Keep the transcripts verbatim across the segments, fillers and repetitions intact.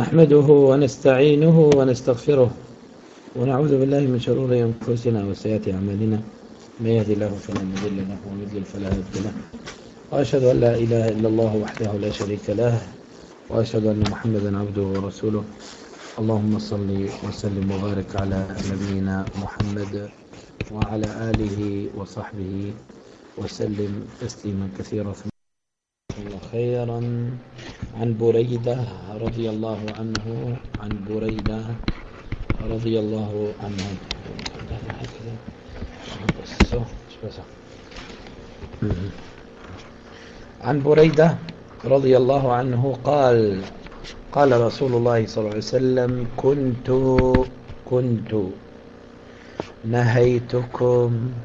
نحمده ونستعينه ونستغفره ونعوذ بالله من شرور أنفسنا وسيئات أعمالنا، من يهدي الله فلا مضل له ومن يضلل فلا هادي له، وأشهد أن لا إله إلا الله وحده لا شريك له، وأشهد أن محمدا عبده ورسوله. اللهم صل وسلم وبارك على نبينا محمد وعلى آله وصحبه وسلم تسليما كثيرا. خيرا. عن بريدة رضي الله عنه عن بريدة رضي الله عنه عن بريدة رضي الله عنه قال قال رسول الله صلى الله عليه وسلم: كنت كنت نهيتكم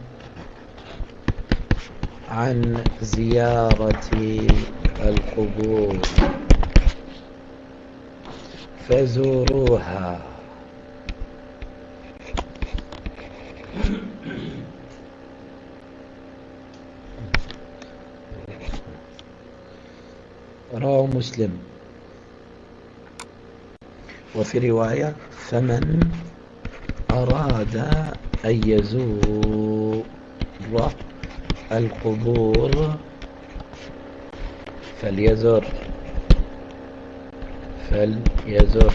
عن زيارة القبور فزوروها. رواه مسلم. وفي رواية: فمن أراد أن يزور القبور فليزر فليزر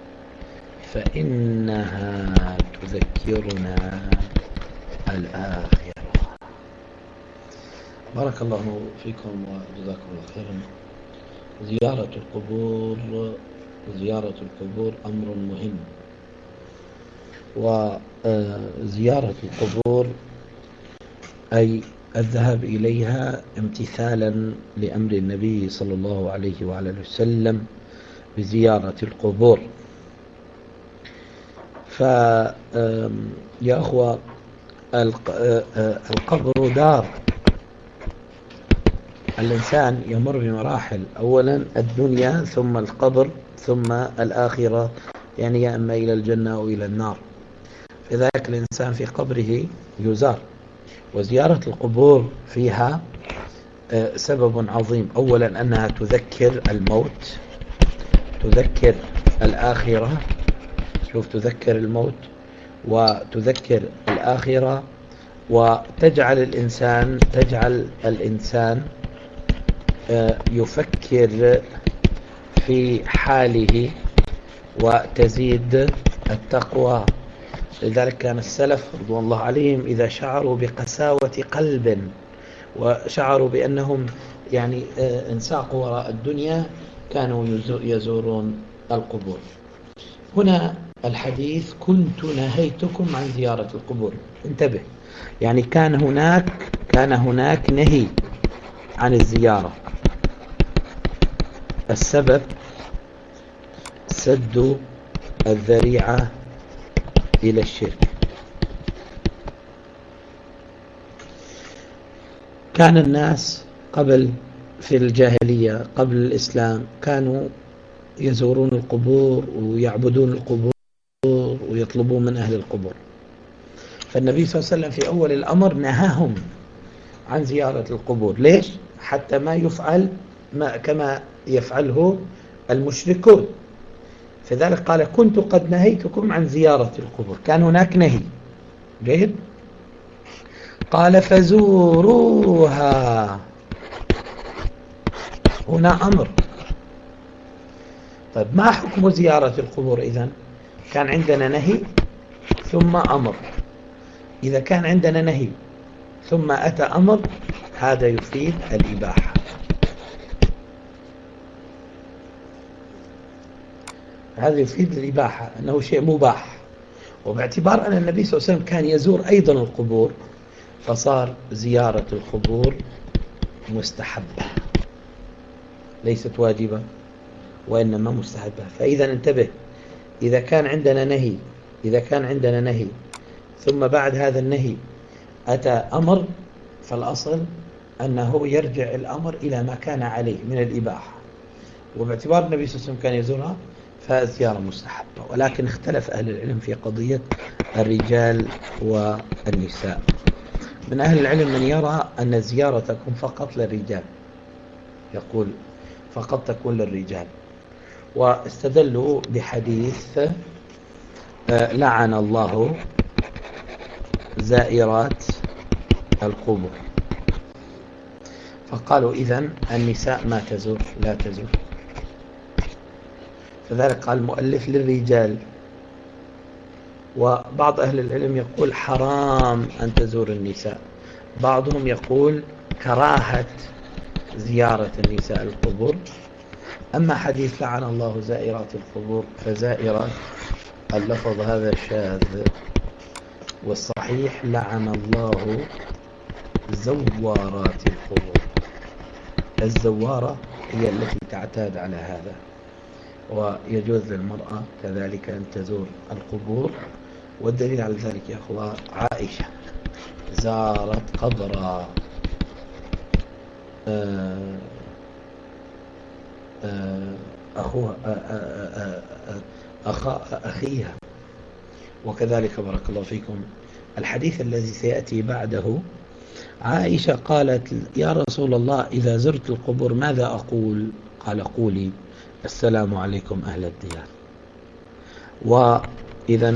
فإنها تذكرنا الآخرة. بارك الله فيكم وجزاكم الله خيرا. زيارة القبور زيارة القبور أمر مهم، وزيارة القبور أي الذهاب إليها امتثالا لأمر النبي صلى الله عليه وعلى اله وسلم بزيارة القبور. فيا أخوة، القبر دار. الإنسان يمر بمراحل، أولا الدنيا ثم القبر ثم الآخرة، يعني يا إما إلى الجنة أو إلى النار. لذلك الإنسان في قبره يزار، وزيارة القبور فيها سبب عظيم. أولا أنها تذكر الموت، تذكر الآخرة. شوف، تذكر الموت وتذكر الآخرة، وتجعل الإنسان تجعل الإنسان يفكر في حاله وتزيد التقوى. لذلك كان السلف رضوان الله عليهم إذا شعروا بقساوة قلب وشعروا بأنهم يعني انساقوا وراء الدنيا كانوا يزورون القبور. هنا الحديث: كنت نهيتكم عن زيارة القبور. انتبه، يعني كان هناك كان هناك نهي عن الزيارة. السبب سد الذريعة إلى الشرك. كان الناس قبل في الجاهلية قبل الإسلام كانوا يزورون القبور ويعبدون القبور ويطلبون من أهل القبور. فالنبي صلى الله عليه وسلم في أول الأمر نهاهم عن زيارة القبور. ليش؟ حتى ما يفعل ما كما يفعله المشركون. فذلك قال: كنت قد نهيتكم عن زيارة القبور. كان هناك نهي. جيد. قال: فزوروها. هنا أمر. طيب، ما حكم زيارة القبور إذن؟ كان عندنا نهي ثم أمر. إذا كان عندنا نهي ثم أتى أمر، هذا يفيد الإباحة. هذا يفيد الإباحة، أنه شيء مباح. وباعتبار أن النبي صلى الله عليه وسلم كان يزور أيضا القبور، فصار زيارة القبور مستحبة، ليست واجبة وإنما مستحبة. فإذا انتبه، إذا كان عندنا نهي إذا كان عندنا نهي ثم بعد هذا النهي أتى أمر، فالأصل أنه يرجع الأمر إلى ما كان عليه من الإباحة. وباعتبار النبي صلى الله عليه وسلم كان يزورها فالزيارة مستحبة. ولكن اختلف أهل العلم في قضية الرجال والنساء. من أهل العلم من يرى أن الزيارة تكون فقط للرجال، يقول فقط تكون للرجال. واستدلوا بحديث لعن الله زائرات القبور، فقالوا إذن النساء ما تزور لا تزور. فذلك قال المؤلف للرجال. وبعض أهل العلم يقول حرام أن تزور النساء، بعضهم يقول كراهة زيارة النساء القبور. أما حديث لعن الله زائرات القبور فزائرات اللفظ هذا شاذ، والصحيح لعن الله زوارات القبور. الزوارة هي التي تعتاد على هذا، ويجوز للمرأة كذلك أن تزور القبور. والدليل على ذلك يا أخوة عائشة زارت قبر أخوها أخا أخيها. وكذلك بارك الله فيكم الحديث الذي سيأتي بعده، عائشة قالت يا رسول الله إذا زرت القبور ماذا أقول؟ قال قولي السلام عليكم أهل الديار. وإذا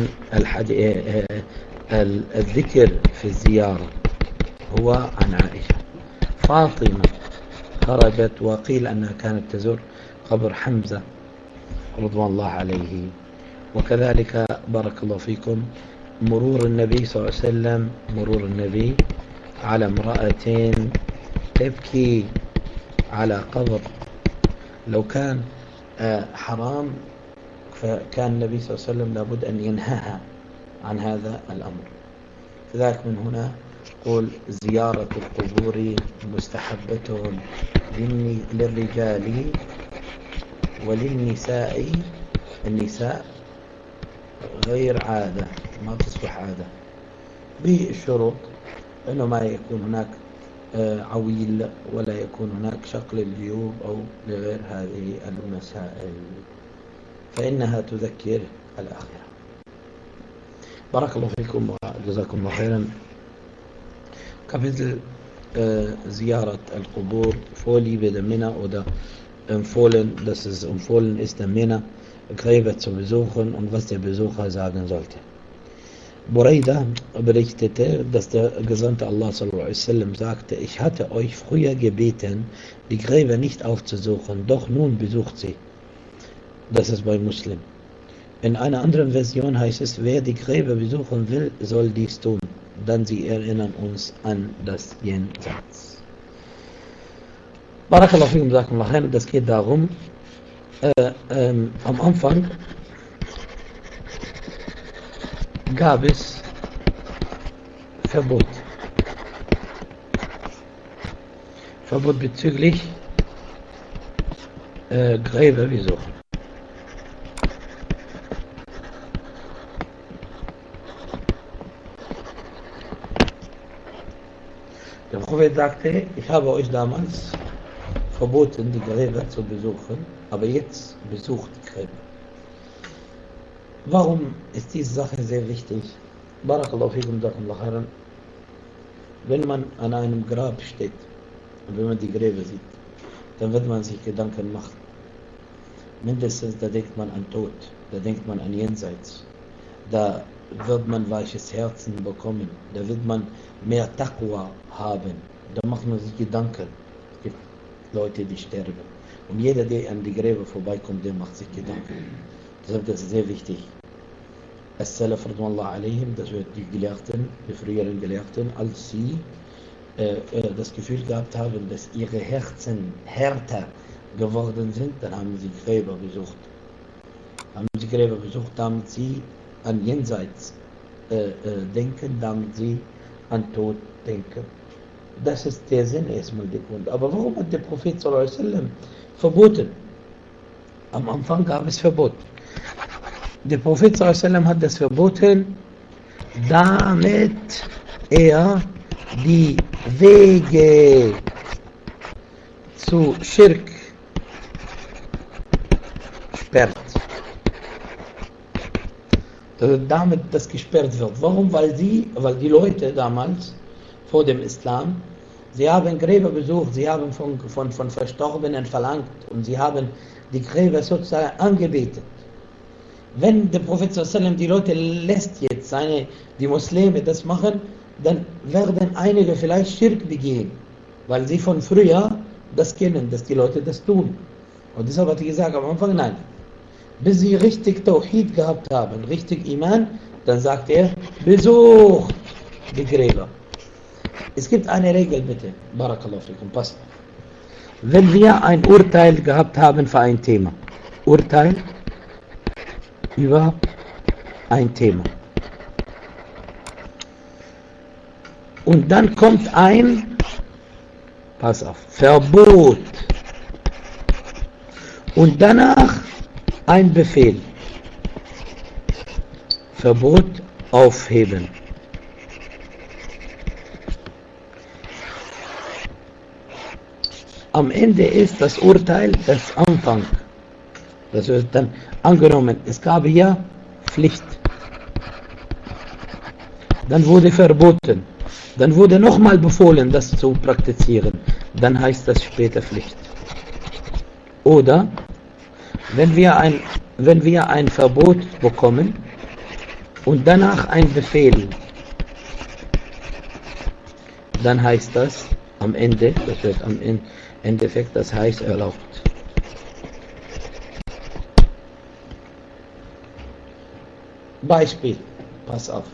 الذكر في الزيارة هو عن عائشة. فاطمة خرجت وقيل أنها كانت تزور قبر حمزة رضوان الله عليه. وكذلك بارك الله فيكم مرور النبي صلى الله عليه وسلم، مرور النبي على امرأتين تبكي على قبر. لو كان حرام فكان النبي صلى الله عليه وسلم لابد أن ينهاها عن هذا الأمر. فذلك من هنا قول زيارة القبور مستحبة للرجال وللنساء. النساء غير عادة، ما تصبح عادة، بالشروط أنه ما يكون هناك عويل ولا يكون هناك شق للجيوب أو لغير هذه المسائل، فإنها تذكر الآخرة. بارك الله فيكم وجزاكم الله خيرا. Kapitel äh, Ziyarat al-Qubur, Vorliebe der Männer oder empfohlen, dass es empfohlen ist, der Männer Gräber zu besuchen und was der Besucher sagen sollte. Buraida berichtete, dass der Gesandte Allah sallallahu alaihi wasallam sagte, ich hatte euch früher gebeten, die Gräber nicht aufzusuchen, doch nun besucht sie. Das ist bei Muslim. In einer anderen Version heißt es, wer die Gräber besuchen will, soll dies tun. Dann sie erinnern uns an das Jenseits. Barakallahu fikum, jazakumullah khair. Das geht darum, äh, ähm, am Anfang gab es Verbot. Verbot bezüglich äh, Gräber besuchen. Der Prophet sagte, ich habe euch damals verboten, die Gräber zu besuchen, aber jetzt besucht die Gräber. Warum ist diese Sache sehr wichtig? Barakallahu fikum, jazakumullah khairan. Wenn man an einem Grab steht und wenn man die Gräber sieht, dann wird man sich Gedanken machen. Mindestens da denkt man an Tod, da denkt man an Jenseits, da wird man weiches Herzen bekommen, da wird man mehr Taqwa haben, da macht man sich Gedanken. Es gibt Leute, die sterben. Und jeder, der an die Gräber vorbeikommt, der macht sich Gedanken. Deshalb ist das sehr wichtig. As-Salaf radhiyallahu alayhim, das wird die Gelehrten, die früheren Gelehrten, als sie äh, äh, das Gefühl gehabt haben, dass ihre Herzen härter geworden sind, dann haben sie Gräber besucht. Haben sie Gräber besucht, damit sie an Jenseits äh, äh, denken, damit sie an Tod denken. Das ist der Sinn erstmal der Grund. Aber warum hat der Prophet sallallahu alaihi wasallam verboten? Am Anfang gab es Verbot. Der Prophet sallallahu alaihi wasallam hat das verboten, damit er die Wege zu Schirk sperrt. Damit das gesperrt wird. Warum? Weil die, weil die Leute damals vor dem Islam, sie haben Gräber besucht, sie haben von, von, von Verstorbenen verlangt und sie haben die Gräber sozusagen angebetet. Wenn der Prophet sallam die Leute lässt jetzt, seine, die Muslime das machen, dann werden einige vielleicht Schirk begehen, weil sie von früher das kennen, dass die Leute das tun. Und deshalb hat er gesagt am Anfang, nein. Bis sie richtig Tawhid gehabt haben, richtig Iman, dann sagt er, besucht die Gräber. Es gibt eine Regel, bitte. Barakallahu fikum, passt. Wenn wir ein Urteil gehabt haben für ein Thema, Urteil über ein Thema. Und dann kommt ein, pass auf, Verbot. Und danach ein Befehl. Verbot aufheben. Am Ende ist das Urteil das Anfang. Das wird dann angenommen, es gab hier Pflicht. Dann wurde verboten. Dann wurde nochmal befohlen, das zu praktizieren. Dann heißt das später Pflicht. Oder wenn wir ein, wenn wir ein Verbot bekommen und danach ein Befehl, dann heißt das am Ende, das wird am Endeffekt, das heißt erlaubt. Beispiel, pass auf.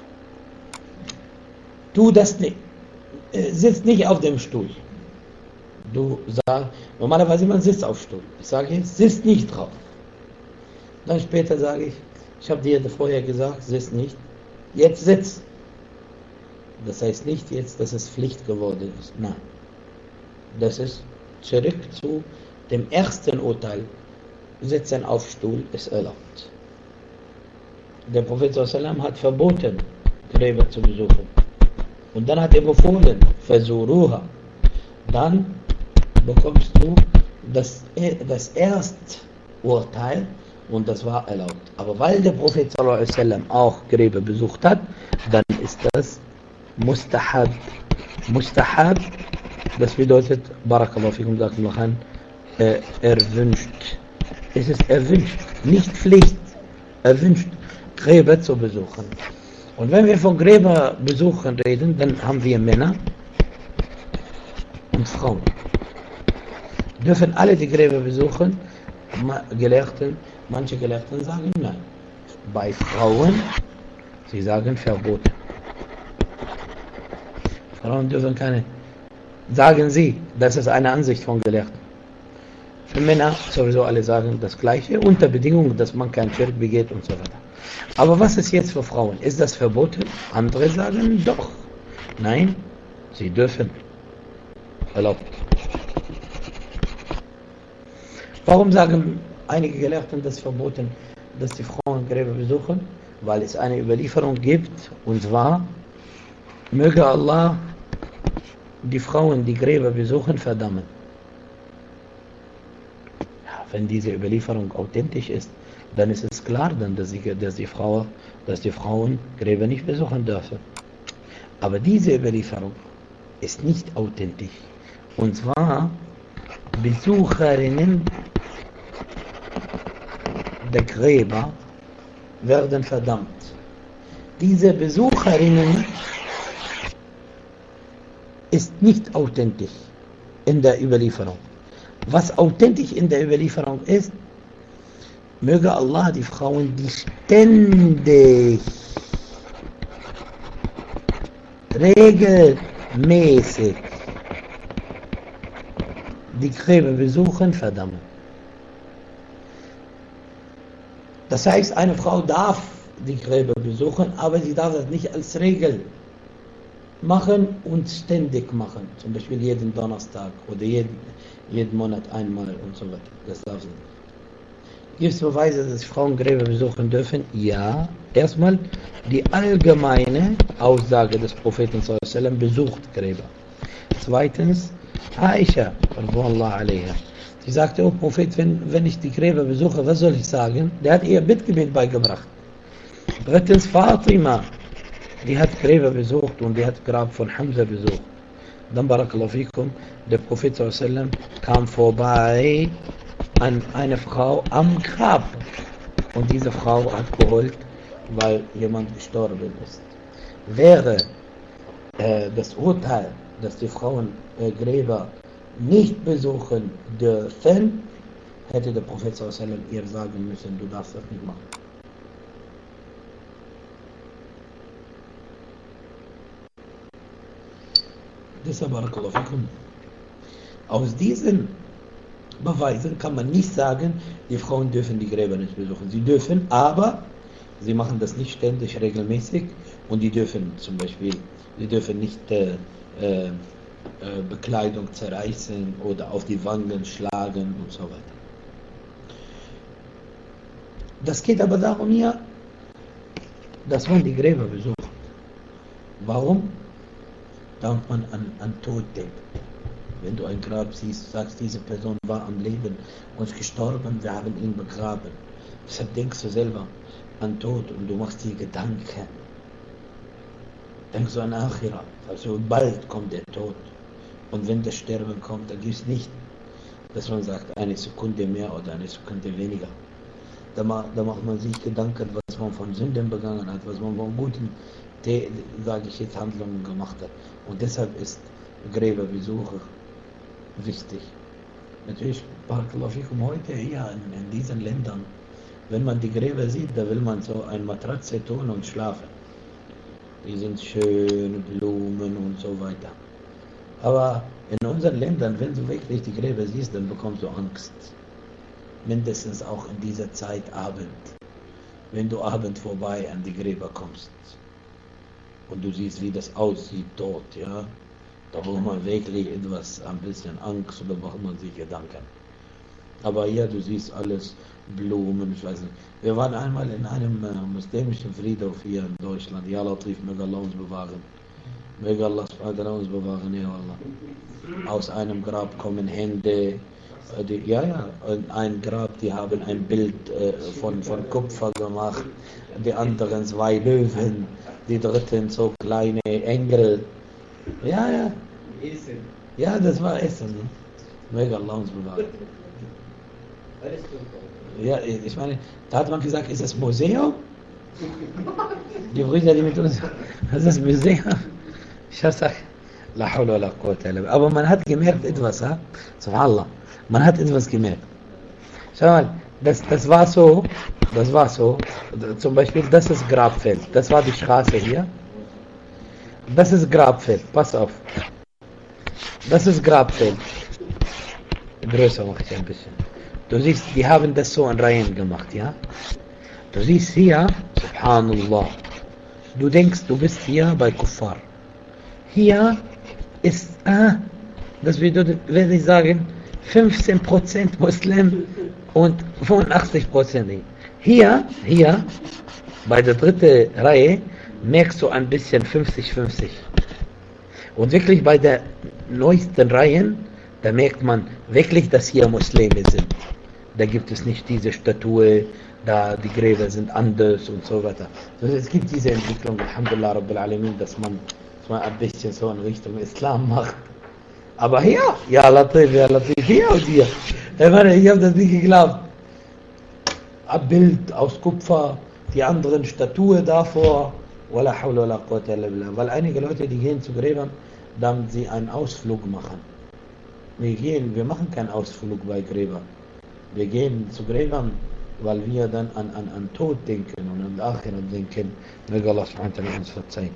Du das nicht, äh, sitzt nicht auf dem Stuhl. Du sagst, normalerweise man sitzt auf Stuhl. Ich sage jetzt, sitzt nicht drauf. Dann später sage ich, ich habe dir vorher gesagt, sitzt nicht. Jetzt sitz. Das heißt nicht jetzt, dass es Pflicht geworden ist. Nein. Das ist zurück zu dem ersten Urteil. Sitzen auf Stuhl ist erlaubt. Der Prophet sallam hat verboten, Gräber zu besuchen. Und dann hat er befohlen, Versuruha. Dann bekommst du das, das Ersturteil und das war erlaubt. Aber weil der Prophet sallam auch Gräber besucht hat, dann ist das Mustahab. Mustahab, das bedeutet, Barakallahu fikum, äh, erwünscht. Es ist erwünscht, nicht Pflicht, erwünscht, Gräber zu besuchen. Und wenn wir von Gräberbesuchen reden, dann haben wir Männer und Frauen. Dürfen alle die Gräber besuchen? Gelehrten, manche Gelehrten sagen nein. Bei Frauen, sie sagen verboten. Frauen dürfen keine. Sagen sie, das ist eine Ansicht von Gelehrten. Für Männer sowieso alle sagen das Gleiche, unter Bedingung, dass man kein Schirk begeht und so weiter. Aber was ist jetzt für Frauen? Ist das verboten? Andere sagen doch. Nein, sie dürfen. Erlaubt. Warum sagen einige Gelehrten das verboten, dass die Frauen Gräber besuchen? Weil es eine Überlieferung gibt, und zwar, möge Allah die Frauen, die Gräber besuchen, verdammen. Ja, wenn diese Überlieferung authentisch ist, dann ist es klar, dann, dass, die, dass, die Frau, dass die Frauen Gräber nicht besuchen dürfen. Aber diese Überlieferung ist nicht authentisch. Und zwar Besucherinnen der Gräber werden verdammt. Diese Besucherinnen ist nicht authentisch in der Überlieferung. Was authentisch in der Überlieferung ist, möge Allah die Frauen, die ständig, regelmäßig die Gräber besuchen, verdammen. Das heißt, eine Frau darf die Gräber besuchen, aber sie darf das nicht als Regel machen und ständig machen. Zum Beispiel jeden Donnerstag oder jeden, jeden Monat einmal und so weiter. Das darf sie nicht. Gibt es Beweise, dass Frauen Gräber besuchen dürfen? Ja. Erstmal die allgemeine Aussage des Propheten sallallahu alaihi wasallam besucht Gräber. Zweitens Aisha, sie sagte, oh Prophet, wenn, wenn ich die Gräber besuche, was soll ich sagen? Der hat ihr Bittgebet beigebracht. Drittens Fatima, die hat Gräber besucht und die hat Grab von Hamza besucht. Dann Barakallahu fikum, der Prophet sallallahu alaihi wasallam kam vorbei ein, eine Frau am Grab. Und diese Frau hat geheult, weil jemand gestorben ist. Wäre äh, das Urteil, dass die Frauen äh, Gräber nicht besuchen dürfen, hätte der Prophet sallallahu alaihi wasallam ihr sagen müssen, du darfst das nicht machen. Deshalb, barakallahu fikum, aus diesen Beweisen kann man nicht sagen, die Frauen dürfen die Gräber nicht besuchen. Sie dürfen, aber sie machen das nicht ständig, regelmäßig, und die dürfen zum Beispiel, sie dürfen nicht äh, äh, Bekleidung zerreißen oder auf die Wangen schlagen und so weiter. Das geht aber darum hier, dass man die Gräber besucht. Warum? Damit man an, an Tod denkt. Wenn du ein Grab siehst, sagst, diese Person war am Leben und ist gestorben, wir haben ihn begraben. Deshalb denkst du selber an Tod und du machst dir Gedanken. Denkst du an Akhira, also bald kommt der Tod. Und wenn das Sterben kommt, dann gibt es nicht, dass man sagt, eine Sekunde mehr oder eine Sekunde weniger. Da, ma, da macht man sich Gedanken, was man von Sünden begangen hat, was man von guten, sage ich jetzt, Handlungen gemacht hat. Und deshalb ist Gräberbesuch wichtig. Natürlich, barakallahu fikum, heute hier in, in diesen Ländern, wenn man die Gräber sieht, da will man so eine Matratze tun und schlafen. Die sind schön, Blumen und so weiter. Aber in unseren Ländern, wenn du wirklich die Gräber siehst, dann bekommst du Angst. Mindestens auch in dieser Zeit Abend. Wenn du Abend vorbei an die Gräber kommst und du siehst, wie das aussieht dort, ja, da braucht man wirklich etwas, ein bisschen Angst oder macht man sich Gedanken. Aber hier, du siehst alles, Blumen, ich weiß nicht. Wir waren einmal in einem äh, muslimischen Friedhof hier in Deutschland. Ja, Latif, möge Allah uns bewahren. Möge Allah uns bewahren, ja Allah. Aus einem Grab kommen Hände. Äh, die, ja, ja, ein Grab, die haben ein Bild äh, von, von Kupfer gemacht. Die anderen zwei Löwen. Die dritten so kleine Engel. Ja, ja. Essen. Ja, das war Essen. Möge Allah uns bewahren. Ja, ich meine, da hat man gesagt, ist das Museum? Die Brüder, die mit uns, das ist das Museum. Ich habe gesagt, la hawla wa la quwwata illa billah. Aber man hat gemerkt etwas, ha? Subhanallah. Man hat etwas gemerkt. Schau mal, das, das war so, das war so, zum Beispiel, das ist Grabfeld. Das war die Straße hier. Das ist Grabfeld, pass auf. Das ist Grabfeld. Größer mache ich ein bisschen. Du siehst, die haben das so in Reihen gemacht, ja? Du siehst hier, Subhanallah, du denkst, du bist hier bei Kuffar. Hier ist, ah, das bedeutet, werde ich sagen, fünfzehn Prozent Muslim und fünfundachtzig Prozent. Hier, hier, bei der dritten Reihe, merkst du ein bisschen fünfzig fünfzig. Und wirklich bei der neuesten Reihen, da merkt man wirklich, dass hier Muslime sind. Da gibt es nicht diese Statue, da die Gräber sind anders und so weiter. Also es gibt diese Entwicklung, Alhamdulillah Rabbil Alamin, dass man, dass man ein bisschen so in Richtung Islam macht. Aber hier, ja Latif, ja Latif, hier und hier. Ich meine, ich habe das nicht geglaubt. Ein Bild aus Kupfer, die anderen Statue davor. Wala hawla wala quwwata illa billah. Weil einige Leute, die gehen zu Gräbern, damit sie einen Ausflug machen. Wir gehen, wir machen keinen Ausflug bei Gräbern. Wir gehen zu Gräbern, weil wir dann an, an, an Tod denken und an Akhirah denken. Möge Allah subhanahu wa ta'ala uns verzeihen.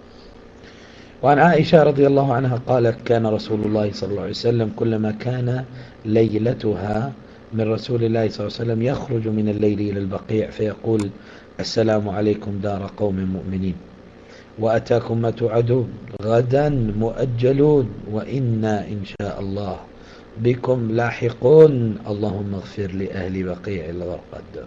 وعن عائشة رضي الله عنها قالت كان رسول الله صلى الله عليه وسلم كلما كان ليلتها من رسول الله صلى الله عليه وسلم يخرج من الليل إلى البقيع فيقول السلام عليكم دار قوم مؤمنين وأتاكم ما توعدون غدا مؤجلون وإنا إن شاء الله بكم لاحقون اللهم اغفر لأهل بقيع الغرقد.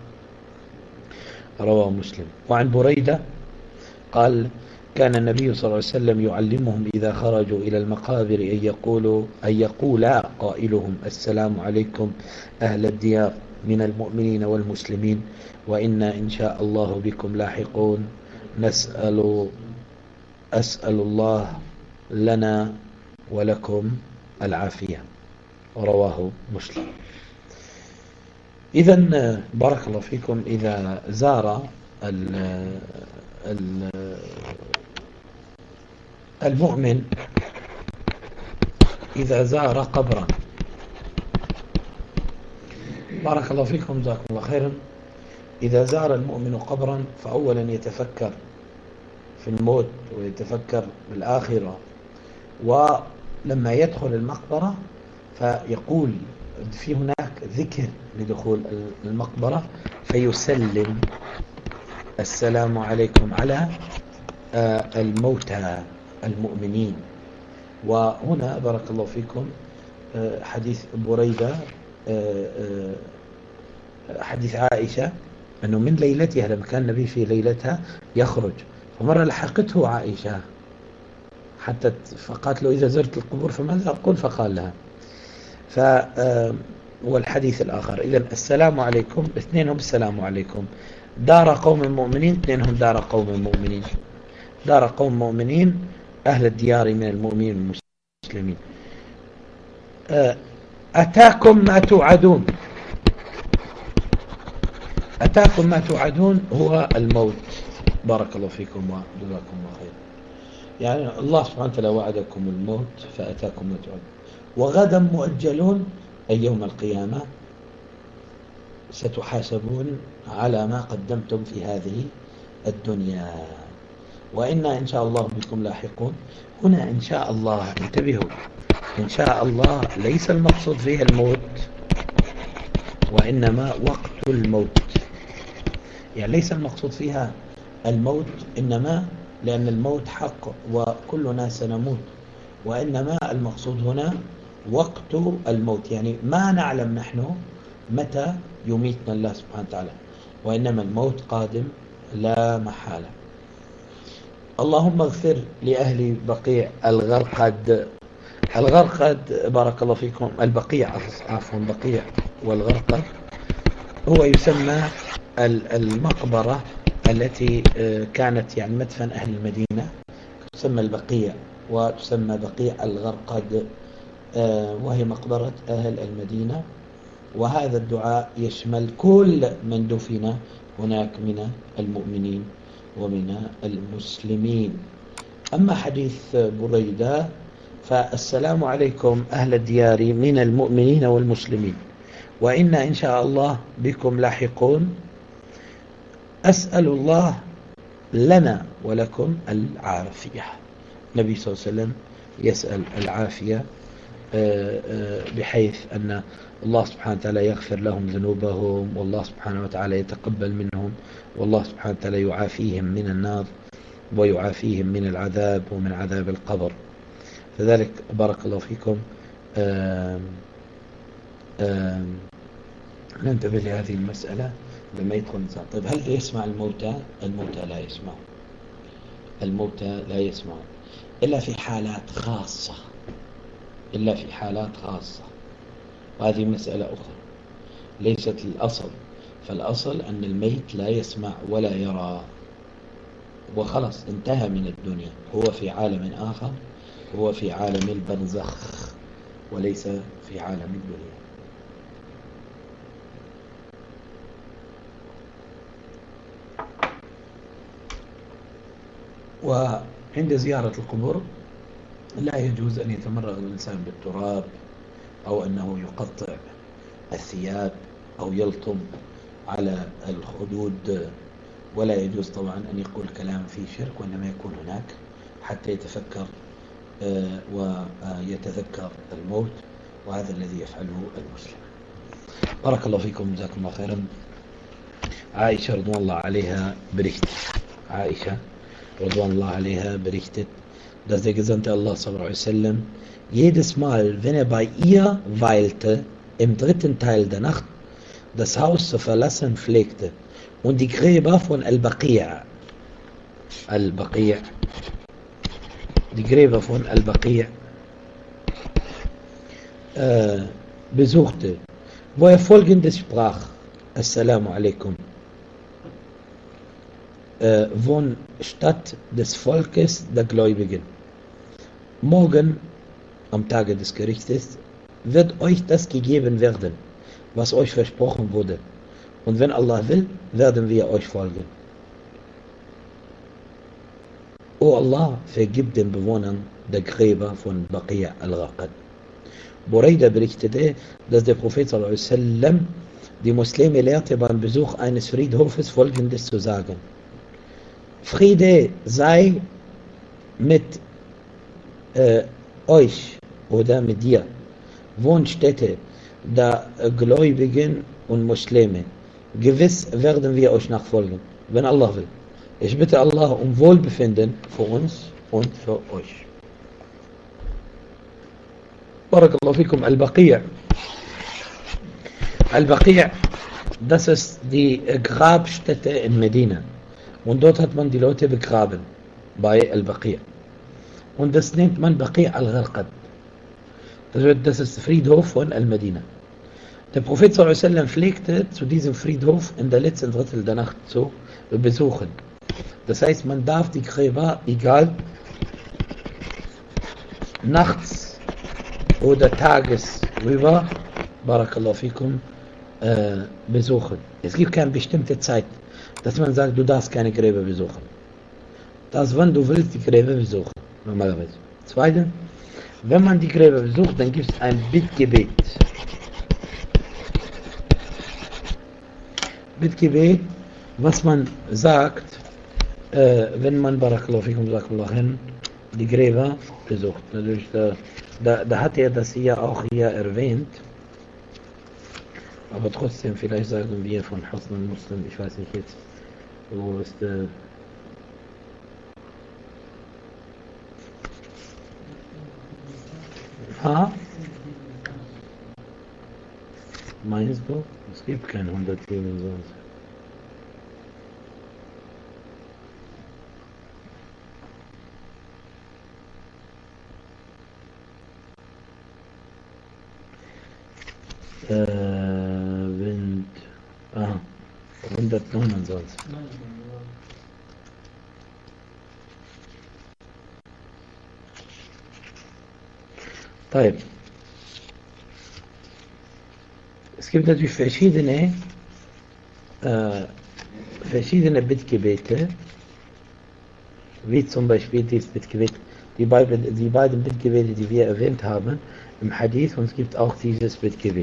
رواه مسلم. وعن بريدة قال كان النبي صلى الله عليه وسلم يعلمهم إذا خرجوا إلى المقابر أن يقولوا أن يقول قائلهم السلام عليكم أهل الديار من المؤمنين والمسلمين وإنا إن شاء الله بكم لاحقون نسأل أسأل الله لنا ولكم العافية. رواه مسلم. إذن بارك الله فيكم، إذا زار المؤمن إذا زار قبرا، بارك الله فيكم جزاكم الله خيرا، إذا زار المؤمن قبرا فأولا يتفكر في الموت ويتفكر بالآخرة، ولما يدخل المقبرة فيقول في هناك ذكر لدخول المقبرة فيسلم السلام عليكم على الموتى المؤمنين. وهنا بارك الله فيكم حديث بريدة، حديث عائشة أنه من ليلتها لما كان النبي في ليلتها يخرج، فمرة لحقته عائشة حتى فقالت له إذا زرت القبور فماذا أقول؟ فقال لها. ف والحديث الآخر إذن السلام عليكم، اثنينهم السلام عليكم، دار قوم مؤمنين، اثنينهم دار قوم مؤمنين، دار قوم مؤمنين أهل الديار من المؤمنين والمسلمين. أتاكم ما توعدون، أتاكم ما توعدون هو الموت. بارك الله فيكم وجزاكم الله خير. يعني الله سبحانه وتعالى وعدكم الموت فأتاكم ما توعدون. وغدا مؤجلون، أي يوم القيامة ستحاسبون على ما قدمتم في هذه الدنيا، وإنا إن شاء الله بكم لاحقون. هنا إن شاء الله انتبهوا، إن شاء الله ليس المقصود فيها الموت وإنما وقت الموت، يعني ليس المقصود فيها الموت إنما لأن الموت حق وكلنا سنموت، وإنما المقصود هنا وقت الموت، يعني ما نعلم نحن متى يميتنا الله سبحانه وتعالى، وإنما الموت قادم لا محالة. اللهم اغفر لأهل بقيع الغرقد. الغرقد بارك الله فيكم، البقيع عفوا بقيع والغرقد هو يسمى المقبرة التي كانت يعني مدفن أهل المدينة، تسمى البقيع وتسمى بقيع الغرقد، وهي مقبرة أهل المدينة. وهذا الدعاء يشمل كل من دفن هناك من المؤمنين ومن المسلمين. أما حديث بريدة فالسلام عليكم أهل الديار من المؤمنين والمسلمين، وإنا إن شاء الله بكم لاحقون. أسأل الله لنا ولكم العافية. النبي صلى الله عليه وسلم يسأل العافية بحيث أن الله سبحانه وتعالى يغفر لهم ذنوبهم، والله سبحانه وتعالى يتقبل منهم، والله سبحانه وتعالى يعافيهم من النار ويعافيهم من العذاب ومن عذاب القبر. فذلك بارك الله فيكم آم آم ننتبه لهذه المسألة لما يدخل الإنسان. طيب هل يسمع الموتى؟ الموتى لا يسمع، الموتى لا يسمع إلا في حالات خاصة، إلا في حالات خاصة، وهذه مسألة أخرى ليست الأصل. فالأصل أن الميت لا يسمع ولا يرى، وخلص انتهى من الدنيا، هو في عالم آخر، هو في عالم البرزخ وليس في عالم الدنيا. وعند زيارة القبور لا يجوز أن يتمرغ الإنسان بالتراب أو أنه يقطع الثياب أو يلطم على الخدود، ولا يجوز طبعا أن يقول كلام فيه شرك، وإنما يكون هناك حتى يتفكر ويتذكر الموت، وهذا الذي يفعله المسلم. بارك الله فيكم جزاكم الله خيرا. عائشة رضوان الله عليها berichtet, Aisha رضوان الله عليها berichtet, dass der Gesandte Allah sallallahu alaihi wasallam jedes Mal, wenn er bei ihr weilte, im dritten Teil der Nacht das Haus zu verlassen pflegte und die Gräber von Al-Baqi', Al-Baqi', die Gräber von Al-Baqi' äh, besuchte, wo er folgendes sprach: Assalamu alaikum, äh, von Stadt des Volkes der Gläubigen. Morgen am Tage des Gerichtes wird euch das gegeben werden, was euch versprochen wurde. Und wenn Allah will, werden wir euch folgen. O Allah, vergib den Bewohnern der Gräber von Baqi' al-Gharqad. Buraida berichtete, dass der Prophet sallallahu alaihi wasallam die Muslime lehrte, beim Besuch eines Friedhofes Folgendes zu sagen: Friede sei mit äh, euch oder mit dir, Wohnstätte der Gläubigen und Muslime. Gewiss werden wir euch nachfolgen, wenn Allah will. Ich bitte Allah um Wohlbefinden für uns und für euch. Barakallahu fikum. Al-Baqi'. Al-Baqi', das ist die Grabstätte in Medina. Und dort hat man die Leute begraben, bei Al-Baqi'. Und das nennt man Baqi' al-Gharqad. Das, das ist der Friedhof von Al-Medina. Der Prophet sallallahu alaihi wasallam pflegte, zu diesem Friedhof in der letzten Drittel der Nacht zu besuchen. Das heißt, man darf die Gräber, egal, nachts oder tages rüber, Barakallahu fikum, äh, besuchen. Es gibt keine bestimmte Zeit, dass man sagt, du darfst keine Gräber besuchen. Das, wann du willst, die Gräber besuchen, normalerweise. Zweitens, wenn man die Gräber besucht, dann gibt es ein Bittgebet. Bittgebet, was man sagt, äh, wenn man Barakallahu fikum, Barakallahu hin, die Gräber besucht. Natürlich, da, da, da hat er das hier auch hier erwähnt. Aber trotzdem, vielleicht sagen wir von Husn al-Muslim, ich weiß nicht jetzt, wo ist der. Ha? Meinst du? Es gibt keine hundertsieben sonst. Äh, Wind. Ah, hundertneunundzwanzig. طيب. Es gibt natürlich verschiedene äh, verschiedene Bittgebete, wie zum Beispiel dieses Bittgebet, die beiden, die beiden Bittgebete, die wir erwähnt haben im Hadith, und es gibt auch dieses Bittgebet.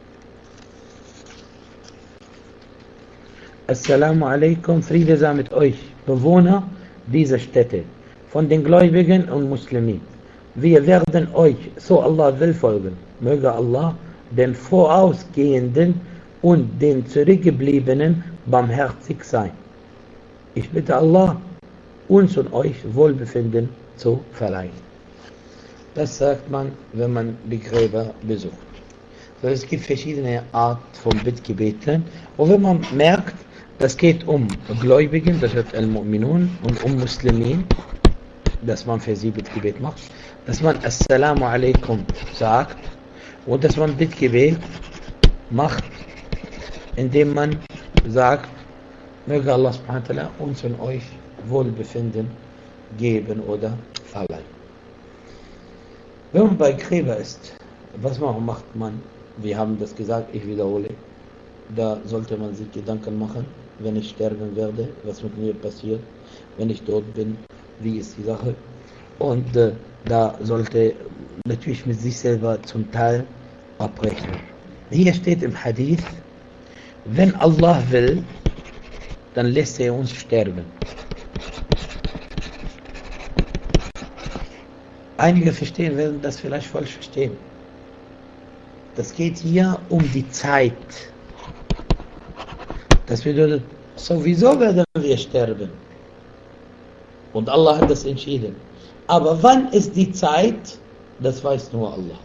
Assalamu alaikum, Friede sei mit euch, Bewohner dieser Städte, von den Gläubigen und Muslimen. Wir werden euch, so Allah will, folgen. Möge Allah den Vorausgehenden und den Zurückgebliebenen barmherzig sein. Ich bitte Allah, uns und euch Wohlbefinden zu verleihen. Das sagt man, wenn man die Gräber besucht. Also es gibt verschiedene Arten von Bittgebeten. Und wenn man merkt, das geht um Gläubigen, das wird Al-Mu'minun, und um Muslimin, dass man für sie Bittgebet macht, dass man Assalamu alaikum sagt und dass man Bittgebet macht, indem man sagt, möge Allah subhanahu wa ta'ala uns und euch Wohlbefinden geben oder verleihen. Wenn man bei Gräber ist, was macht man? Wir haben das gesagt, ich wiederhole, da sollte man sich Gedanken machen, wenn ich sterben werde, was mit mir passiert, wenn ich tot bin, wie ist die Sache. Und äh, da sollte natürlich mit sich selber zum Teil abrechnen. Hier steht im Hadith, wenn Allah will, dann lässt er uns sterben. Einige verstehen, werden das vielleicht falsch verstehen. Das geht hier um die Zeit. Das bedeutet, sowieso werden wir sterben. Und Allah hat das entschieden. Aber wann ist die Zeit? Das weiß nur Allah.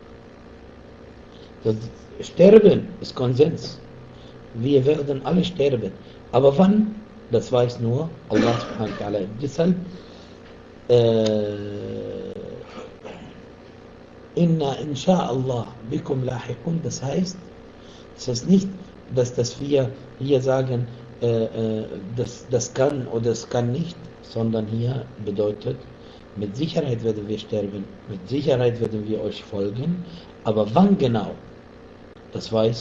Das Sterben ist Konsens. Wir werden alle sterben. Aber wann? Das weiß nur Allah subhanahu wa ta'ala. Deshalb Inna insha'Allah bikum lahiqun. Das heißt, das heißt nicht, dass das wir hier sagen, äh, äh, das, das kann oder das kann nicht, sondern hier bedeutet, mit Sicherheit werden wir sterben, mit Sicherheit werden wir euch folgen, aber wann genau, das weiß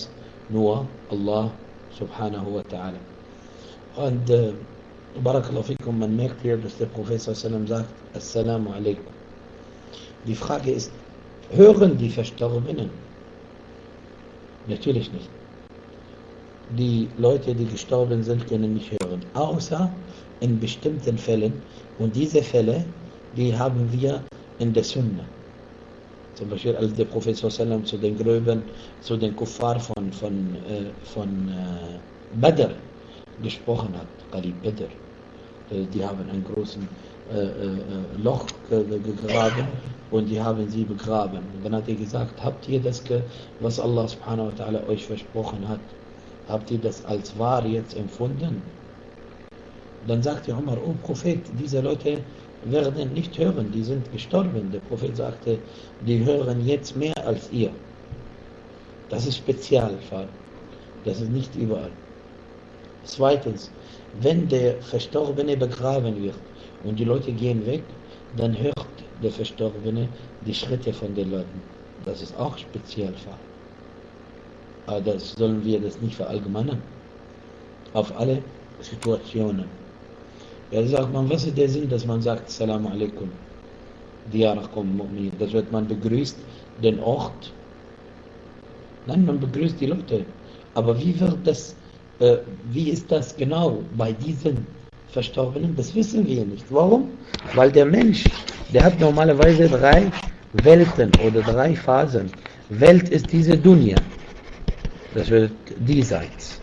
nur Allah subhanahu wa ta'ala. Und äh, Barakallahu fikum, man merkt hier, dass der Prophet sallam sagt, Assalamu alaikum. Die Frage ist, hören die Verstorbenen? Natürlich nicht. Die Leute, die gestorben sind, können nicht hören, außer in bestimmten Fällen. Und diese Fälle, die haben wir in der Sunna. Zum Beispiel, als der Prophet sallam zu den Gräbern, zu den Kuffar von, von, äh, von äh, Badr gesprochen hat, Qarib Badr. Äh, die haben ein großes äh, äh, Loch gegraben und die haben sie begraben. Und dann hat er gesagt, habt ihr das, was Allah subhanahu wa ta'ala euch versprochen hat, habt ihr das als wahr jetzt empfunden? Dann sagte Umar, oh Prophet, diese Leute werden nicht hören, die sind gestorben. Der Prophet sagte, die hören jetzt mehr als ihr. Das ist Spezialfall. Das ist nicht überall. Zweitens, wenn der Verstorbene begraben wird und die Leute gehen weg, dann hört der Verstorbene die Schritte von den Leuten. Das ist auch Spezialfall. Aber das sollen wir das nicht verallgemeinern. Auf alle Situationen. Ja, sagt man, was ist der Sinn, dass man sagt, Assalamu alaikum, Diyarakum Mu'min. Das wird man begrüßt, den Ort. Nein, man begrüßt die Leute. Aber wie wird das, äh, wie ist das genau bei diesen Verstorbenen? Das wissen wir nicht. Warum? Weil der Mensch, der hat normalerweise drei Welten oder drei Phasen. Welt ist diese Dunya. Das wird diesseits.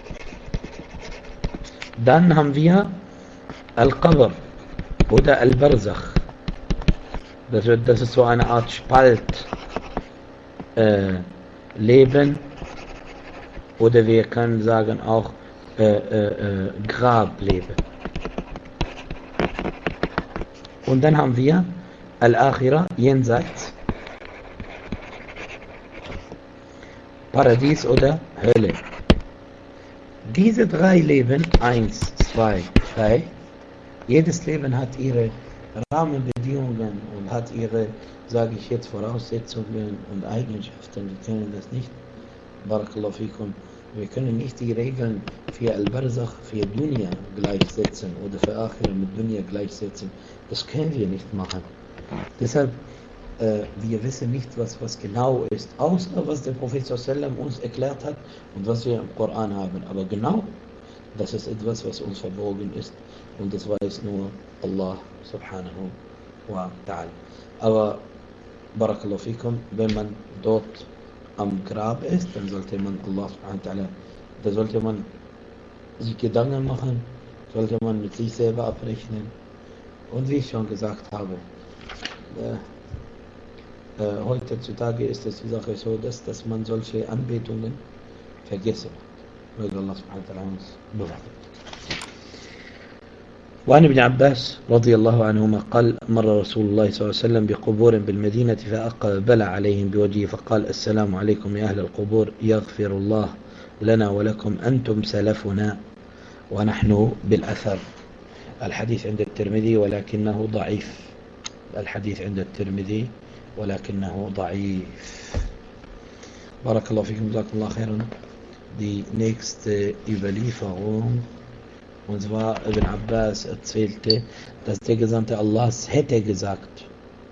Dann haben wir Al-Qabr oder Al-Barzakh. Das, wird, das ist so eine Art Spalt. Äh, Leben. Oder wir können sagen auch äh, äh, Grableben. Und dann haben wir Al-Akhirah, jenseits. Paradies oder Hölle. Diese drei Leben, eins, zwei, drei, jedes Leben hat ihre Rahmenbedingungen und hat ihre, sage ich jetzt, Voraussetzungen und Eigenschaften. Wir können das nicht, Barakallahu fikum, wir können nicht die Regeln für Al-Barzakh, für Dunya gleichsetzen oder für Akhirah mit Dunya gleichsetzen. Das können wir nicht machen. Deshalb, äh, wir wissen nicht, was, was genau ist, außer was der Prophet sallam uns erklärt hat und was wir im Koran haben. Aber genau, das ist etwas, was uns verborgen ist. Und das weiß nur Allah subhanahu wa ta'ala. Aber, Barakallahu fikum, wenn man dort am Grab ist, dann sollte man Allah subhanahu wa ta'ala, da sollte man sich Gedanken machen, sollte man mit sich selber abrechnen. Und wie ich schon gesagt habe, äh, äh, heutzutage ist es die Sache so, dass, dass man solche Anbetungen vergessen hat. Möge Allah subhanahu wa ta'ala uns bewahren. وعن ابن عباس رضي الله عنهما قال مر رسول الله صلى الله عليه وسلم بقبور بالمدينة فأقبل عليهم بوجهه فقال السلام عليكم يا أهل القبور يغفر الله لنا ولكم أنتم سلفنا ونحن بالأثر. الحديث عند الترمذي ولكنه ضعيف. الحديث عند الترمذي ولكنه ضعيف. بارك الله فيكم جزاكم الله خيرا. Die nächste Überlieferung, und zwar Ibn Abbas erzählte, dass der Gesandte Allahs hätte gesagt,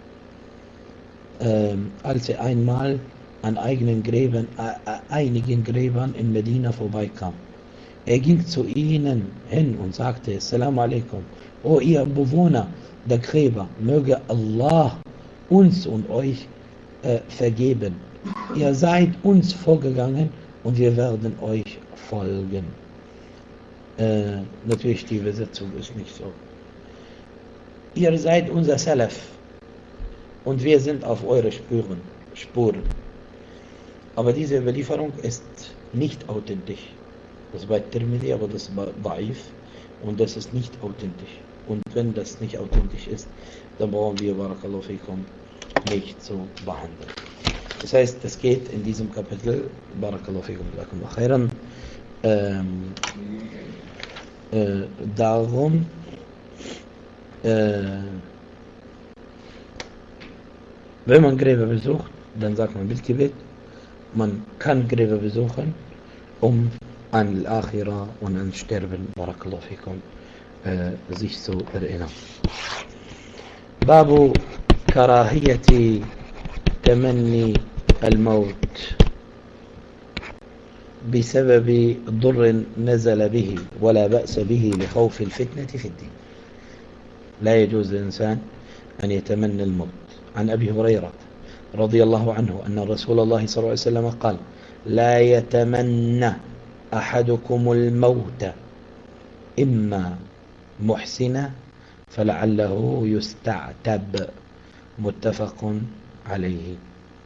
ähm, als er einmal an eigenen Gräbern, äh, einigen Gräbern in Medina vorbeikam. Er ging zu ihnen hin und sagte, Assalamu alaikum, o ihr Bewohner der Gräber, möge Allah uns und euch äh, vergeben. Ihr seid uns vorgegangen und wir werden euch folgen. Äh, natürlich die Übersetzung ist nicht so. Ihr seid unser Salaf und wir sind auf eure Spuren. Spuren. Aber diese Überlieferung ist nicht authentisch. Das ist bei Tirmidhi, aber das ist Da'if und das ist nicht authentisch. Und wenn das nicht authentisch ist, dann brauchen wir Barakallahu fikum nicht zu behandeln. Das heißt, das geht in diesem Kapitel, Barakallahu fikum, Barakallahu khairan, ähm, äh, darum, äh, wenn man Gräber besucht, dann sagt man Bildgebet. Man kann Gräber besuchen um an Al-Akhira und an Sterben, Barakallahu fikum, äh, sich zu erinnern. Babu Karahiyati Tamanni al-Maut بسبب ضر نزل به ولا بأس به لخوف الفتنة في الدين. لا يجوز للإنسان أن يتمنى الموت. عن أبي هريرة رضي الله عنه أن رسول الله صلى الله عليه وسلم قال: لا يتمنى أحدكم الموت إما محسنا فلعله يستعتب. متفق عليه.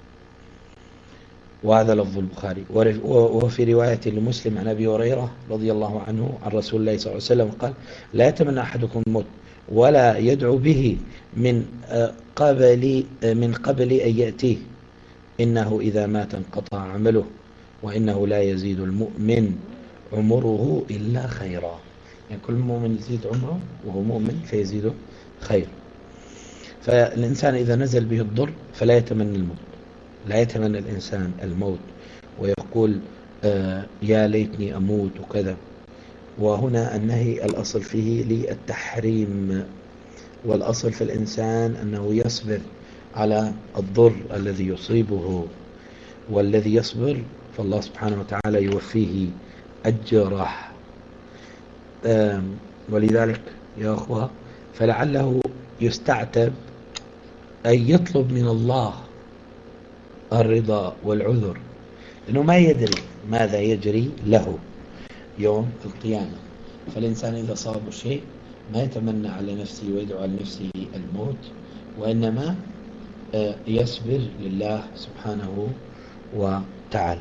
وهذا لفظ البخاري. وفي رواية لمسلم عن أبي هريرة رضي الله عنه عن رسول الله صلى الله عليه وسلم قال: لا يتمنى أحدكم الموت ولا يدعو به من قبل من قبل أن يأتيه، إنه إذا مات انقطع عمله وإنه لا يزيد المؤمن عمره إلا خيرا. يعني كل مؤمن يزيد عمره وهو مؤمن فيزيده خير. فالإنسان إذا نزل به الضر فلا يتمنى الموت، لا يتمنى الإنسان الموت ويقول آه يا ليتني أموت وكذا. وهنا النهي الأصل فيه للتحريم، والأصل في الإنسان أنه يصبر على الضر الذي يصيبه، والذي يصبر فالله سبحانه وتعالى يوفيه أجره. آه ولذلك يا أخوة فلعله يستعتب أن يطلب من الله الرضا والعذر، لأنه ما يدري ماذا يجري له يوم القيامة. فالإنسان إذا صابه شيء ما يتمنى على نفسه ويدعو على نفسه الموت، وإنما يصبر لله سبحانه وتعالى.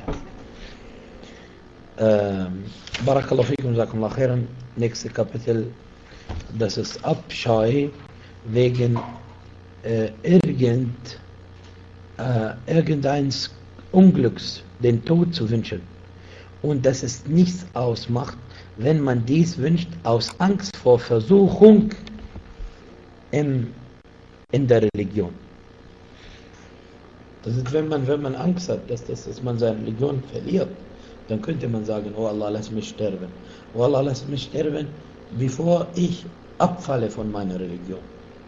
بارك الله فيكم، جزاكم الله خيرا. Nächste Kapitel, das ist Abscheu wegen äh, irgend, äh, irgendeines Unglücks, den Tod zu wünschen. Und dass es nichts ausmacht, wenn man dies wünscht, aus Angst vor Versuchung im, in der Religion. Das ist, wenn man, wenn man Angst hat, dass, dass, dass man seine Religion verliert, dann könnte man sagen: oh Allah, lass mich sterben. Oh Allah, lass mich sterben, bevor ich abfalle von meiner Religion.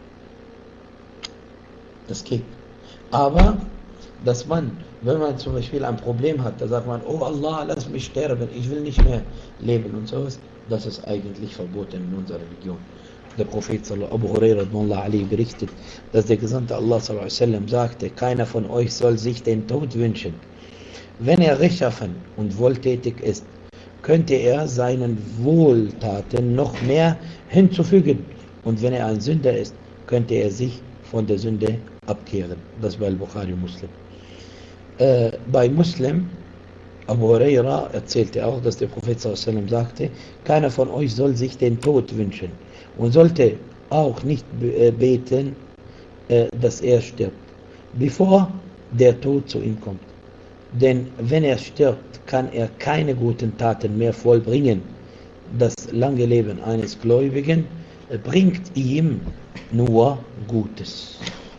Das geht. Aber, dass man, wenn man zum Beispiel ein Problem hat, da sagt man: oh Allah, lass mich sterben, ich will nicht mehr leben und sowas, das ist eigentlich verboten in unserer Religion. Der Prophet Abu Hurairah berichtet, dass der Gesandte Allah sallallahu alaihi wasallam sagte: keiner von euch soll sich den Tod wünschen. Wenn er rechtschaffen und wohltätig ist, könnte er seinen Wohltaten noch mehr hinzufügen. Und wenn er ein Sünder ist, könnte er sich von der Sünde abkehren. Das bei Al-Bukhari Muslim. Äh, bei Muslim, Abu Hurairah erzählte auch, dass der Prophet sallallahu alaihi wasallam sagte: keiner von euch soll sich den Tod wünschen und sollte auch nicht beten, äh, dass er stirbt, bevor der Tod zu ihm kommt. Denn wenn er stirbt, kann er keine guten Taten mehr vollbringen. Das lange Leben eines Gläubigen bringt ihm nur Gutes.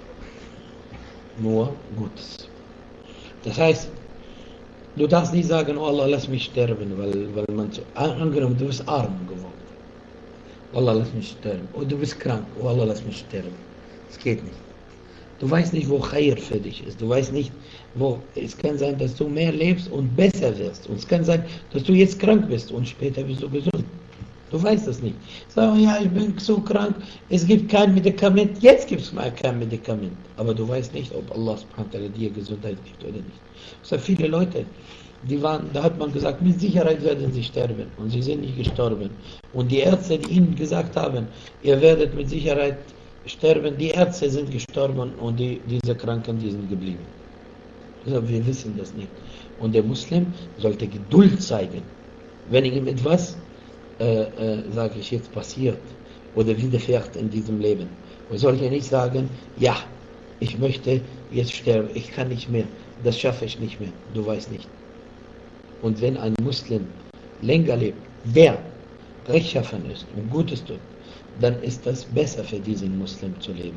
Nur Gutes. Das heißt, du darfst nicht sagen: oh Allah, lass mich sterben, weil, weil man so, angenommen, du bist arm geworden. Oh Allah, lass mich sterben. Oh, du bist krank. Oh Allah, lass mich sterben. Das geht nicht. Du weißt nicht, wo Khair für dich ist. Du weißt nicht, wo. Es kann sein, dass du mehr lebst und besser wirst. Und es kann sein, dass du jetzt krank bist und später bist du gesund. Du weißt das nicht. Sag: ja, ich bin so krank, es gibt kein Medikament. Jetzt gibt es mal kein Medikament. Aber du weißt nicht, ob Allah subhanahu wa ta'ala dir Gesundheit gibt oder nicht. Es gibt viele Leute, die waren, da hat man gesagt, mit Sicherheit werden sie sterben. Und sie sind nicht gestorben. Und die Ärzte, die ihnen gesagt haben, ihr werdet mit Sicherheit sterben, die Ärzte sind gestorben und die, diese Kranken, die sind geblieben. Also wir wissen das nicht. Und der Muslim sollte Geduld zeigen. Wenn ihm etwas, äh, äh, sage ich jetzt, passiert oder widerfährt in diesem Leben, man sollte nicht sagen: ja, ich möchte jetzt sterben, ich kann nicht mehr, das schaffe ich nicht mehr. Du weißt nicht. Und wenn ein Muslim länger lebt, der rechtschaffen ist und Gutes tut, dann ist das besser für diesen Muslim zu leben.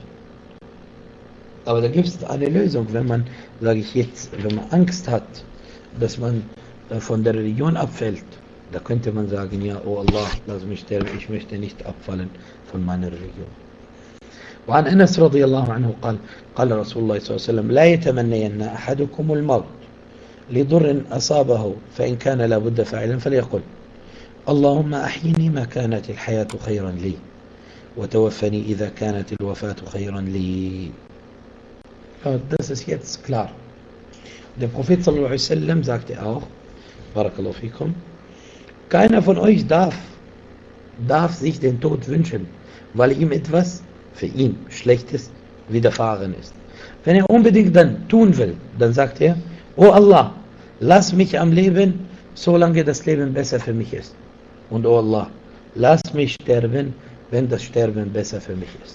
Aber da gibt es eine Lösung, wenn man, sage ich jetzt, wenn man Angst hat, dass man von der Religion abfällt, da könnte man sagen, ja, oh Allah, lass mich sterben, ich möchte nicht abfallen von meiner Religion. وعن أنس رضي الله عنه قال قال رسول الله صلى الله عليه وسلم لا يتمنين أحدكم الموت لضر أصابه فإن كان لا بد فاعلا فليقل اللهم أحيني ما كانت الحياة خيرا لي وتوفني إذا كانت الوفاة خيرا لي. Das ist jetzt klar. Der Prophet sallallahu alaihi wasallam sagte auch, Barakallahu fikum, keiner von euch darf, darf sich den Tod wünschen, weil ihm etwas für ihn Schlechtes widerfahren ist. Wenn er unbedingt dann tun will, dann sagt er, oh Allah, lass mich am Leben, solange das Leben besser für mich ist. Und oh Allah, lass mich sterben, wenn das Sterben besser für mich ist.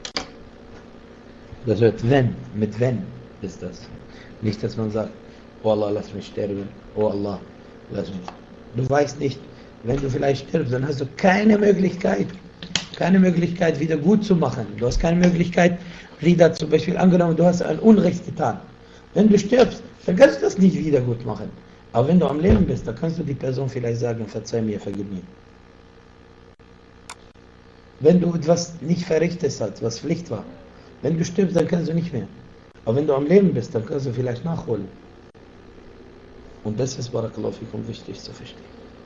Das wird wenn, mit wenn ist das. Nicht, dass man sagt, oh Allah, lass mich sterben, oh Allah, lass mich. Du weißt nicht, wenn du vielleicht stirbst, dann hast du keine Möglichkeit, keine Möglichkeit wieder gut zu machen. Du hast keine Möglichkeit, wieder zum Beispiel angenommen, du hast ein Unrecht getan. Wenn du stirbst, dann kannst du das nicht wieder gut machen. Aber wenn du am Leben bist, dann kannst du die Person vielleicht sagen, verzeih mir, vergib mir. Wenn du etwas nicht verrichtet hast, was Pflicht war, wenn du stirbst, dann kannst du nicht mehr. Aber wenn du am Leben bist, dann kannst du vielleicht nachholen. Und das ist, Barakallahu fikum, wichtig zu verstehen.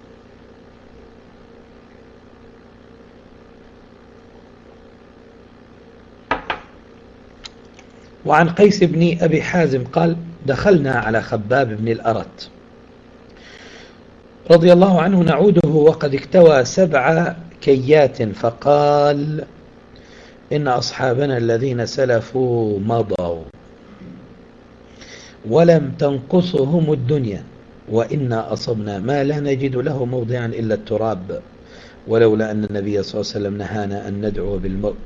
وعن قيس بن أبي حازم قال دخلنا على خباب بن الأرت رضي الله عنه نعوده وقد اكتوى سبع كيات فقال إن أصحابنا الذين سلفوا مضوا ولم تنقصهم الدنيا وإنا أصبنا ما لا نجد له موضعا إلا التراب ولولا أن النبي صلى الله عليه وسلم نهانا أن ندعو بالموت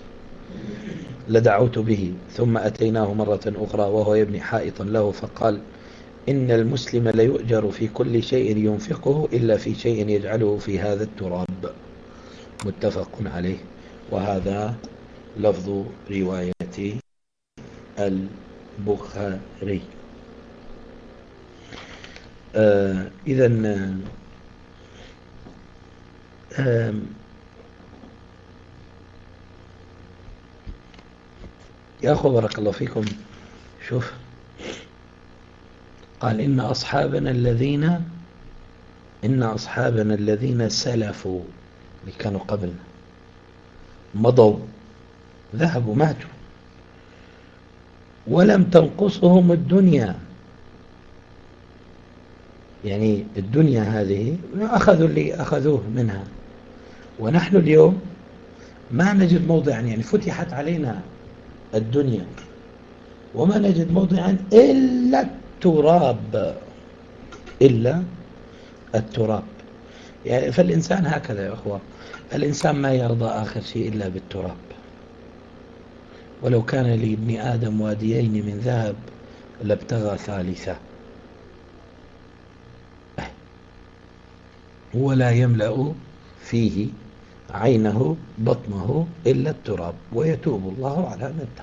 لدعوت به ثم أتيناه مرة أخرى وهو يبني حائطا له فقال إن المسلم ليؤجر في كل شيء ينفقه إلا في شيء يجعله في هذا التراب متفق عليه. وهذا لفظ رواية البخاري. آه إذن آه يا أخو بارك الله فيكم، شوف قال إن أصحابنا الذين إن أصحابنا الذين سلفوا اللي كانوا قبلنا مضوا ذهبوا ماتوا ولم تنقصهم الدنيا، يعني الدنيا هذه أخذوا اللي أخذوه منها، ونحن اليوم ما نجد موضعا، يعني فتحت علينا الدنيا وما نجد موضعا إلا التراب إلا التراب. يعني فالإنسان هكذا يا أخوة، الإنسان ما يرضى آخر شيء إلا بالتراب. ولو كان لابن آدم واديين من ذهب لابتغى ثالثا، ولا يملأ فيه عينه بطنه إلا التراب ويتوب الله على من تاب.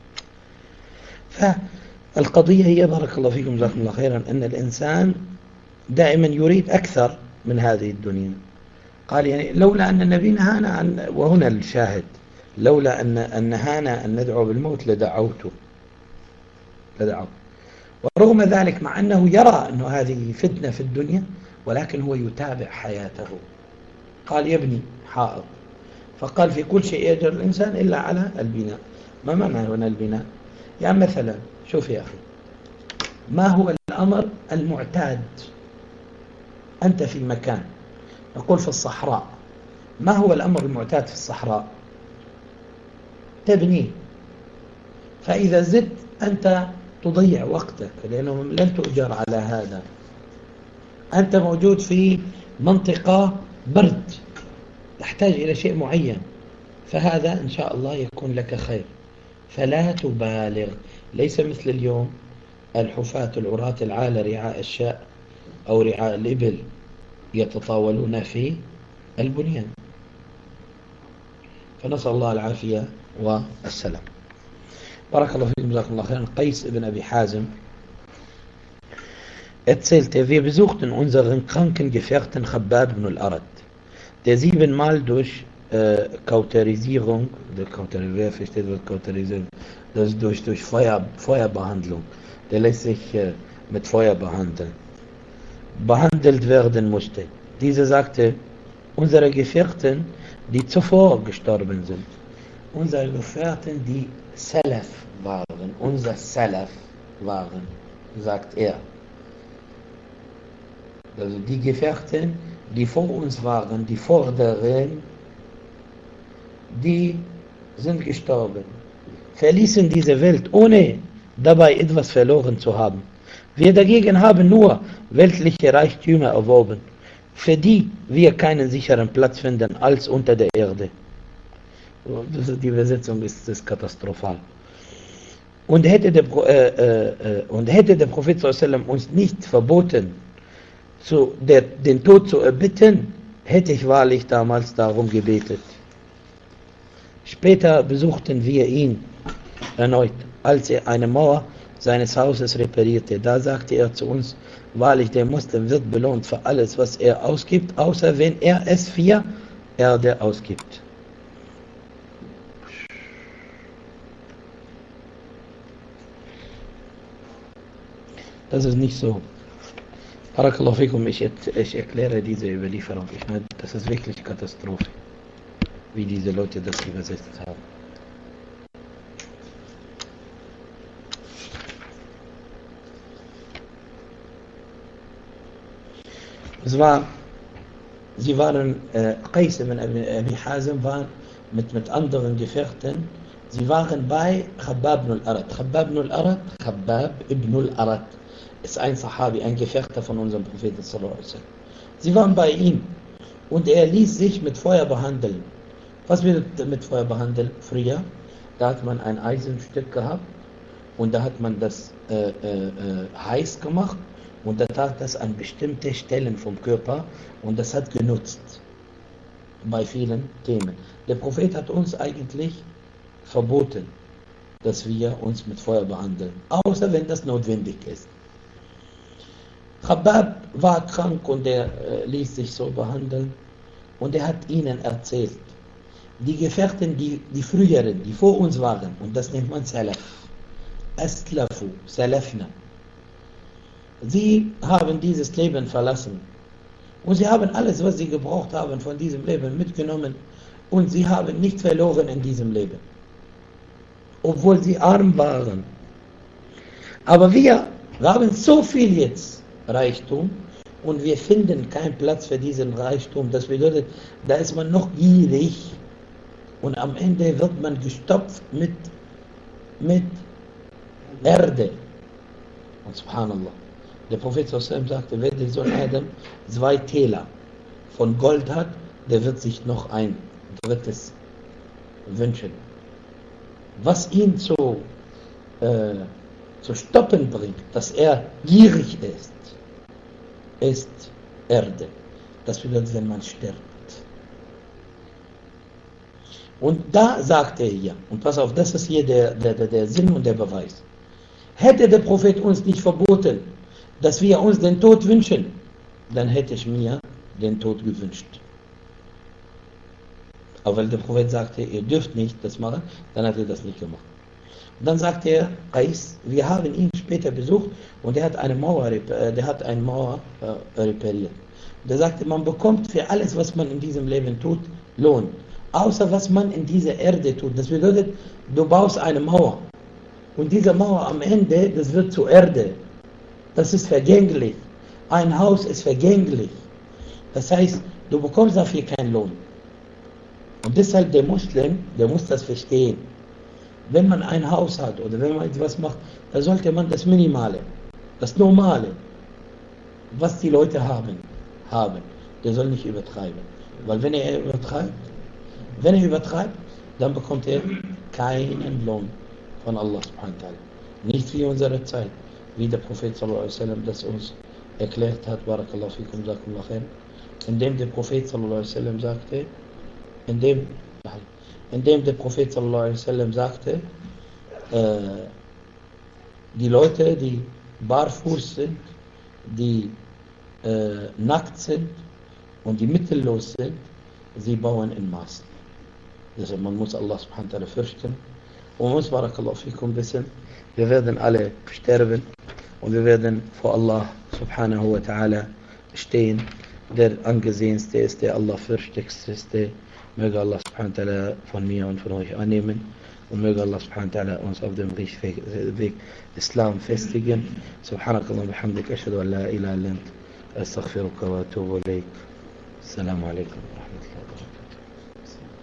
فالقضية هي بارك الله فيكم جزاكم الله خيرا أن الإنسان دائما يريد أكثر من هذه الدنيا. قال يعني لولا أن النبي نهانا عن، وهنا الشاهد، لولا أن أن نهانا أن ندعو بالموت لدعوته لدعوت. ورغم ذلك مع أنه يرى أنه هذه فتنة في الدنيا ولكن هو يتابع حياته. قال يبني حائط، فقال في كل شيء يجر الإنسان إلا على البناء. ما معنى هنا البناء؟ يعني مثلا شوف يا أخي، ما هو الأمر المعتاد؟ أنت في مكان، نقول في الصحراء، ما هو الأمر المعتاد في الصحراء؟ تبني. فإذا زدت أنت تضيع وقتك لأنه لن تؤجر على هذا. أنت موجود في منطقة برد تحتاج إلى شيء معين، فهذا إن شاء الله يكون لك خير، فلا تبالغ. ليس مثل اليوم الحفاة العراة العالة رعاء الشاء أو رعاء الإبل يتطاولون في البنيان، فنسأل الله العافية والسلام. بارك الله فيكم جزاكم الله خيرا. قيس بن أبي حازم erzählt er, wir besuchten unseren kranken Gefährten Khabbab ibn al-Arat, der siebenmal durch äh, Kauterisierung, der Kauterisierung, wer versteht was Kauterisierung, das ist durch, durch Feuer, Feuerbehandlung, der lässt sich äh, mit Feuer behandeln, behandelt werden musste. Dieser sagte, unsere Gefährten, die zuvor gestorben sind, unsere Gefährten, die Salaf waren, unser Salaf waren, sagt er. Also die Gefährten, die vor uns waren, die Vorderen, die sind gestorben, verließen diese Welt, ohne dabei etwas verloren zu haben. Wir dagegen haben nur weltliche Reichtümer erworben, für die wir keinen sicheren Platz finden als unter der Erde. Die Übersetzung ist, ist katastrophal. Und hätte der, äh, äh, und hätte der Prophet sallallahu alaihi wasallam uns nicht verboten, zu der, den Tod zu erbitten, hätte ich wahrlich damals darum gebetet. Später besuchten wir ihn erneut, als er eine Mauer seines Hauses reparierte. Da sagte er zu uns, wahrlich der Muslim wird belohnt für alles, was er ausgibt, außer wenn er es für Erde ausgibt. Das ist nicht so. Barakallahu fikum, ich, ich erkläre diese Überlieferung. Ich meine, das ist wirklich Katastrophe, wie diese Leute das übersetzt haben. Es war, sie waren, äh, Qais ibn Abi Hazim war mit, mit anderen Gefährten, sie waren bei Khabbab ibn al-Arat. Khabbab ibn al-Arat, Khabbab ibn al-Arat ist ein Sahabi, ein Gefährter von unserem Propheten sallallahu alaihi wasallam. Sie waren bei ihm und er ließ sich mit Feuer behandeln. Was wird mit Feuer behandeln? Früher, da hat man ein Eisenstück gehabt und da hat man das äh, äh, heiß gemacht und da tat das an bestimmte Stellen vom Körper und das hat genutzt bei vielen Themen. Der Prophet hat uns eigentlich verboten, dass wir uns mit Feuer behandeln, außer wenn das notwendig ist. Khabbab war krank und er äh, ließ sich so behandeln und er hat ihnen erzählt, die Gefährten, die, die früheren, die vor uns waren, und das nennt man Salaf, Aslafu, Salafna, sie haben dieses Leben verlassen und sie haben alles, was sie gebraucht haben von diesem Leben mitgenommen und sie haben nichts verloren in diesem Leben, obwohl sie arm waren. Aber wir, wir haben so viel jetzt Reichtum und wir finden keinen Platz für diesen Reichtum. Das bedeutet, da ist man noch gierig und am Ende wird man gestopft mit, mit Erde. Und subhanallah, der Prophet sallallahu alaihi wasallam sagte, wenn der Sohn Adam zwei Täler von Gold hat, der wird sich noch ein drittes wünschen. Was ihn zu, äh, zu stoppen bringt, dass er gierig ist, ist Erde. Das bedeutet, wenn man stirbt. Und da sagt er hier, und pass auf, das ist hier der, der, der, der Sinn und der Beweis. Hätte der Prophet uns nicht verboten, dass wir uns den Tod wünschen, dann hätte ich mir den Tod gewünscht. Aber weil der Prophet sagte, ihr dürft nicht das machen, dann hat er das nicht gemacht. Und dann sagte er, Qais, wir haben ihn später besucht und er hat eine Mauer, der hat eine Mauer äh, repariert. Und er sagte, man bekommt für alles, was man in diesem Leben tut, Lohn. Außer was man in dieser Erde tut. Das bedeutet, du baust eine Mauer. Und diese Mauer am Ende, das wird zur Erde. Das ist vergänglich. Ein Haus ist vergänglich. Das heißt, du bekommst dafür keinen Lohn. Und deshalb der Muslim, der muss das verstehen. Wenn man ein Haus hat oder wenn man etwas macht, da sollte man das Minimale, das Normale, was die Leute haben, haben. Der soll nicht übertreiben. Weil wenn er übertreibt, wenn er übertreibt, dann bekommt er keinen Lohn von Allah subhanahu wa ta'ala. Nicht wie unsere Zeit, wie der Prophet sallallahu alaihi wasallam das uns erklärt hat, barakallahu fikum, jazakumullah khair, indem der Prophet sallallahu alaihi wasallam sagte, indem, indem der Prophet sallallahu alaihi wasallam sagte, äh, die Leute, die barfuß sind, die äh, nackt sind und die mittellos sind, sie bauen in Maßen. Deshalb man muss Allah subhanahu wa ta'ala fürchten. Und man muss, barakallahu fikum, wissen, wir werden alle sterben und wir werden vor Allah subhanahu wa ta'ala stehen. Der angesehenste ist, der Allah fürchtigste. Möge Allah subhanahu wa ta'ala von mir und von euch annehmen. Und möge Allah subhanahu wa ta'ala uns auf dem Weg, Weg Islam festigen. Subhanakallah bihamdik, ashhadu an la ilaha illa ant, astaghfiruka wa atubu ilayk. Assalamu alaikum wa rahmatullahi wa barakatuh.